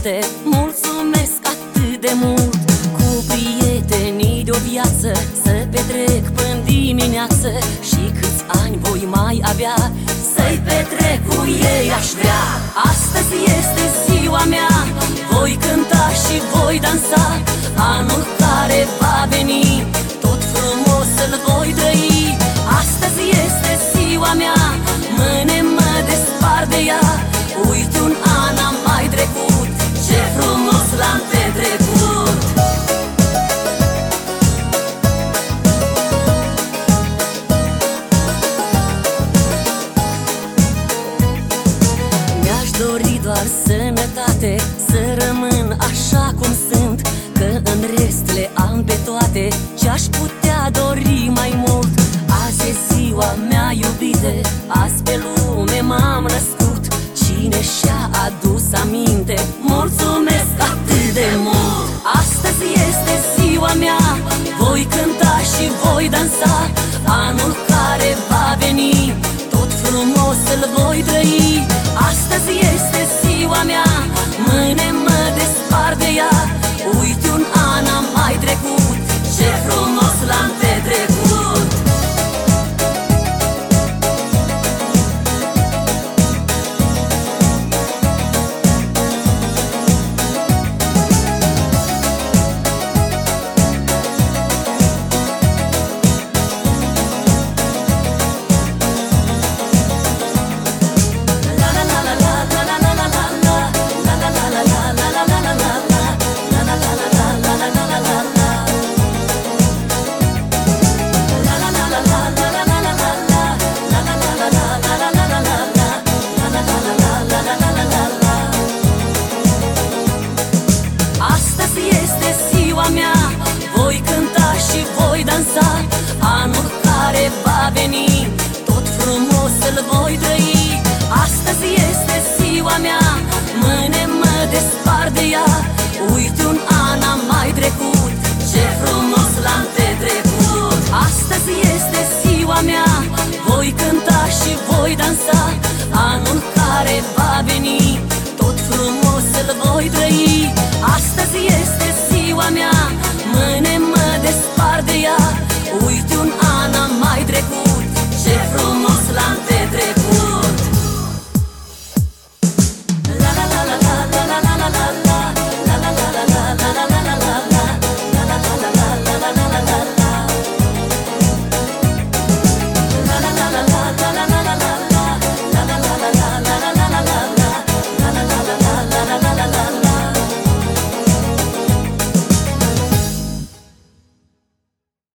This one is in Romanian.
aminte. Mulțumesc atât de mult. Cu prietenii de o viață să petrec până dimineață. Și câți ani voi mai avea să-i petrec cu ei aș vrea. Astăzi este ziua mea, voi cânta și voi dansa. Anul care va veni, tot frumos îl voi trăi. Astăzi este ziua mea, mâine mă despart de ea. Uite, un an am mai trecut, ce frumos l-am petrecut. Mi-aș dori doar sănătate, să rămân așa cum sunt, că în rest le am pe toate. Ce-aș putea dori mai mult? Azi e ziua mea, iubite, azi pe lume m-am născut. Cine și-a adus aminte, mulțumesc atât de mult. Astăzi este ziua mea, voi cânta și voi dansa. Anul care va veni, tot frumos îl voi trăi. Astăzi este ziua mea, mâine mă despart de ea. Uite, un an am mai trecut, ce frumos l-am petrecut. Voi cânta și voi dansa. Anul care va veni, tot frumos îl voi trăi.